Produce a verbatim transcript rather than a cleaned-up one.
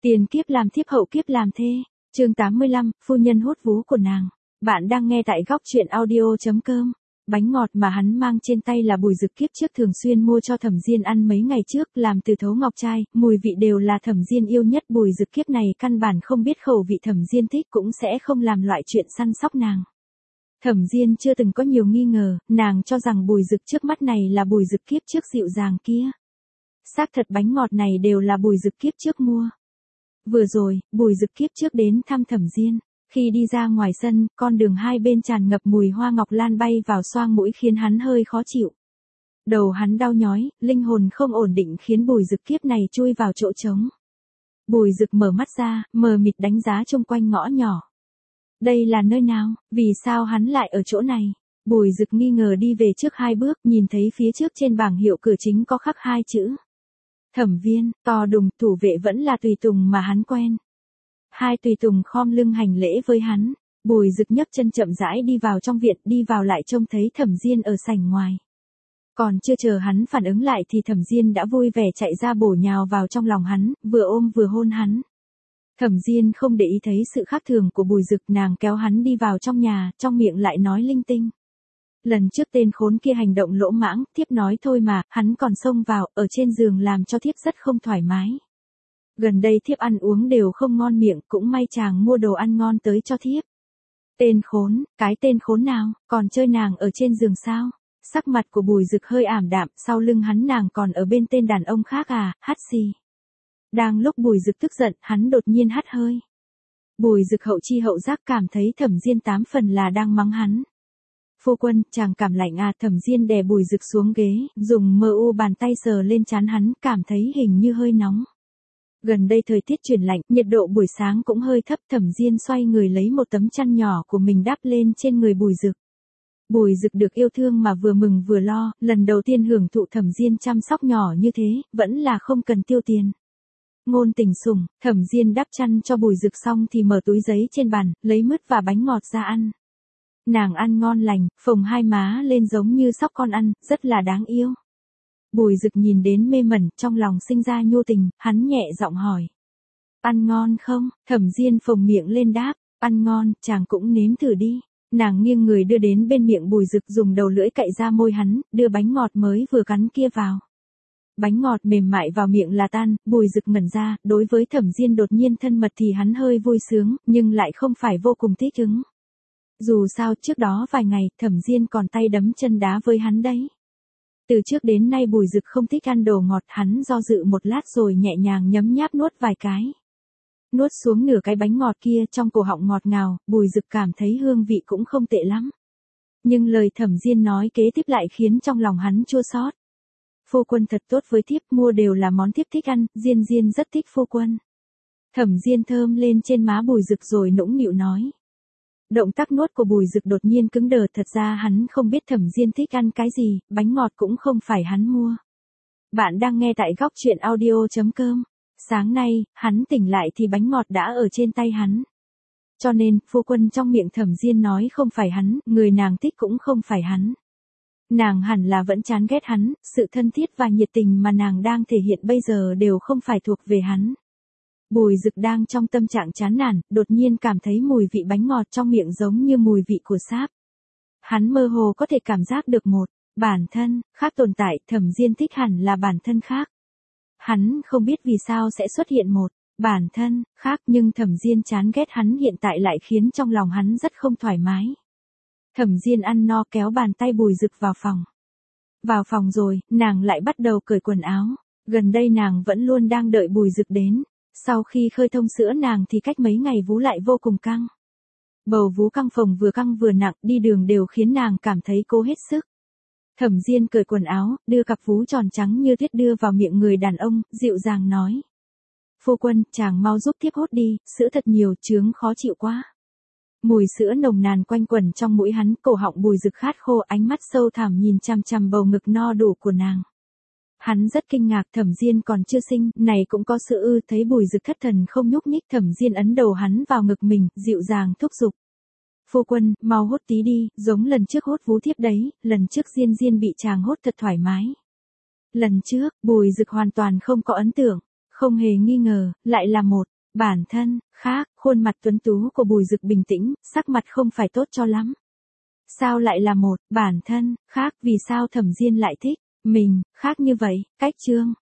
Tiền kiếp làm thiếp hậu kiếp làm thê. Chương tám mươi lăm, phu nhân hút vú của nàng. Bạn đang nghe tại góc truyện audio chấm com. Bánh ngọt mà hắn mang trên tay là Bùi Dực kiếp trước thường xuyên mua cho Thẩm Diên ăn mấy ngày trước, làm từ thấu ngọc trai, mùi vị đều là Thẩm Diên yêu nhất. Bùi Dực kiếp này căn bản không biết khẩu vị Thẩm Diên thích, cũng sẽ không làm loại chuyện săn sóc nàng. Thẩm Diên chưa từng có nhiều nghi ngờ, nàng cho rằng Bùi Dực trước mắt này là Bùi Dực kiếp trước dịu dàng kia. Xác thật bánh ngọt này đều là Bùi Dực kiếp trước mua. Vừa rồi, Bùi Dực kiếp trước đến thăm Thẩm Diên. Khi đi ra ngoài sân, con đường hai bên tràn ngập mùi hoa ngọc lan bay vào xoang mũi khiến hắn hơi khó chịu. Đầu hắn đau nhói, linh hồn không ổn định khiến Bùi Dực kiếp này chui vào chỗ trống. Bùi Dực mở mắt ra, mờ mịt đánh giá chung quanh ngõ nhỏ. Đây là nơi nào? Vì sao hắn lại ở chỗ này? Bùi Dực nghi ngờ đi về trước hai bước, nhìn thấy phía trước trên bảng hiệu cửa chính có khắc hai chữ. Thẩm Viên, to đùng, thủ vệ vẫn là tùy tùng mà hắn quen. Hai tùy tùng khom lưng hành lễ với hắn. Bùi Dực nhấc chân chậm rãi đi vào trong viện, đi vào lại trông thấy Thẩm Diên ở sảnh ngoài. Còn chưa chờ hắn phản ứng lại thì Thẩm Diên đã vui vẻ chạy ra bổ nhào vào trong lòng hắn, vừa ôm vừa hôn hắn. Thẩm Diên không để ý thấy sự khác thường của Bùi Dực, nàng kéo hắn đi vào trong nhà, trong miệng lại nói linh tinh. Lần trước tên khốn kia hành động lỗ mãng, thiếp nói thôi mà, hắn còn xông vào, ở trên giường làm cho thiếp rất không thoải mái. Gần đây thiếp ăn uống đều không ngon miệng, cũng may chàng mua đồ ăn ngon tới cho thiếp. Tên khốn, cái tên khốn nào, còn chơi nàng ở trên giường sao? Sắc mặt của Bùi Dực hơi ảm đạm, sau lưng hắn nàng còn ở bên tên đàn ông khác à, hắt xì. Đang lúc Bùi Dực tức giận, hắn đột nhiên hắt hơi. Bùi Dực hậu chi hậu giác cảm thấy Thẩm Diên tám phần là đang mắng hắn. Phu quân, chàng cảm lạnh à? Thẩm Diên đè Bùi Dực xuống ghế, dùng mơ u bàn tay sờ lên trán hắn, cảm thấy hình như hơi nóng. Gần đây thời tiết chuyển lạnh, nhiệt độ buổi sáng cũng hơi thấp. Thẩm Diên xoay người lấy một tấm chăn nhỏ của mình đắp lên trên người Bùi Dực. Bùi Dực được yêu thương mà vừa mừng vừa lo, lần đầu tiên hưởng thụ Thẩm Diên chăm sóc nhỏ như thế, vẫn là không cần tiêu tiền. Ngôn tình sủng, Thẩm Diên đắp chăn cho Bùi Dực xong thì mở túi giấy trên bàn, lấy mứt và bánh ngọt ra ăn. Nàng ăn ngon lành, phồng hai má lên giống như sóc con ăn, rất là đáng yêu. Bùi Dực nhìn đến mê mẩn, trong lòng sinh ra nhu tình, hắn nhẹ giọng hỏi. Ăn ngon không? Thẩm Diên phồng miệng lên đáp, ăn ngon, chàng cũng nếm thử đi. Nàng nghiêng người đưa đến bên miệng Bùi Dực, dùng đầu lưỡi cạy ra môi hắn, đưa bánh ngọt mới vừa cắn kia vào. Bánh ngọt mềm mại vào miệng là tan, Bùi Dực ngẩn ra, đối với Thẩm Diên đột nhiên thân mật thì hắn hơi vui sướng, nhưng lại không phải vô cùng thích ứng. Dù sao trước đó vài ngày, Thẩm Diên còn tay đấm chân đá với hắn đấy. Từ trước đến nay Bùi Dực không thích ăn đồ ngọt, hắn do dự một lát rồi nhẹ nhàng nhấm nháp nuốt vài cái. Nuốt xuống nửa cái bánh ngọt kia, trong cổ họng ngọt ngào, Bùi Dực cảm thấy hương vị cũng không tệ lắm. Nhưng lời Thẩm Diên nói kế tiếp lại khiến trong lòng hắn chua xót. Phu quân thật tốt với thiếp, mua đều là món thiếp thích ăn, Diên Diên rất thích phu quân. Thẩm Diên thơm lên trên má Bùi Dực rồi nũng nịu nói. Động tác nuốt của Bùi Dực đột nhiên cứng đờ, thật ra hắn không biết Thẩm Diên thích ăn cái gì, bánh ngọt cũng không phải hắn mua. Bạn đang nghe tại góc truyện audio chấm com. Sáng nay, hắn tỉnh lại thì bánh ngọt đã ở trên tay hắn. Cho nên, phu quân trong miệng Thẩm Diên nói không phải hắn, người nàng thích cũng không phải hắn. Nàng hẳn là vẫn chán ghét hắn, sự thân thiết và nhiệt tình mà nàng đang thể hiện bây giờ đều không phải thuộc về hắn. Bùi Dực đang trong tâm trạng chán nản, đột nhiên cảm thấy mùi vị bánh ngọt trong miệng giống như mùi vị của sáp. Hắn mơ hồ có thể cảm giác được một bản thân khác tồn tại, Thẩm Diên thích hẳn là bản thân khác. Hắn không biết vì sao sẽ xuất hiện một bản thân khác, nhưng Thẩm Diên chán ghét hắn hiện tại lại khiến trong lòng hắn rất không thoải mái. Thẩm Diên ăn no kéo bàn tay Bùi Dực vào phòng. Vào phòng rồi, nàng lại bắt đầu cởi quần áo. Gần đây nàng vẫn luôn đang đợi Bùi Dực đến. Sau khi khơi thông sữa nàng thì cách mấy ngày vú lại vô cùng căng. Bầu vú căng phồng vừa căng vừa nặng, đi đường đều khiến nàng cảm thấy cố hết sức. Thẩm Diên cởi quần áo, đưa cặp vú tròn trắng như tuyết đưa vào miệng người đàn ông, dịu dàng nói. Phu quân, chàng mau giúp thiếp hốt đi, sữa thật nhiều, chướng khó chịu quá. Mùi sữa nồng nàn quanh quẩn trong mũi hắn, cổ họng Bùi Dực khát khô, ánh mắt sâu thẳm nhìn chằm chằm bầu ngực no đủ của nàng. Hắn rất kinh ngạc, Thẩm Diên còn chưa sinh, này cũng có sữa ư? Thấy Bùi Dực thất thần không nhúc nhích, Thẩm Diên ấn đầu hắn vào ngực mình, dịu dàng thúc giục. Phu quân, mau hốt tí đi, giống lần trước hốt vú thiếp đấy, lần trước Diên Diên bị chàng hốt thật thoải mái. Lần trước, Bùi Dực hoàn toàn không có ấn tượng, không hề nghi ngờ, lại là một Bản thân, khác, khuôn mặt tuấn tú của Bùi Dực bình tĩnh, sắc mặt không phải tốt cho lắm. Sao lại là một, bản thân, khác, vì sao Thẩm Diên lại thích mình, khác như vậy, cách Trương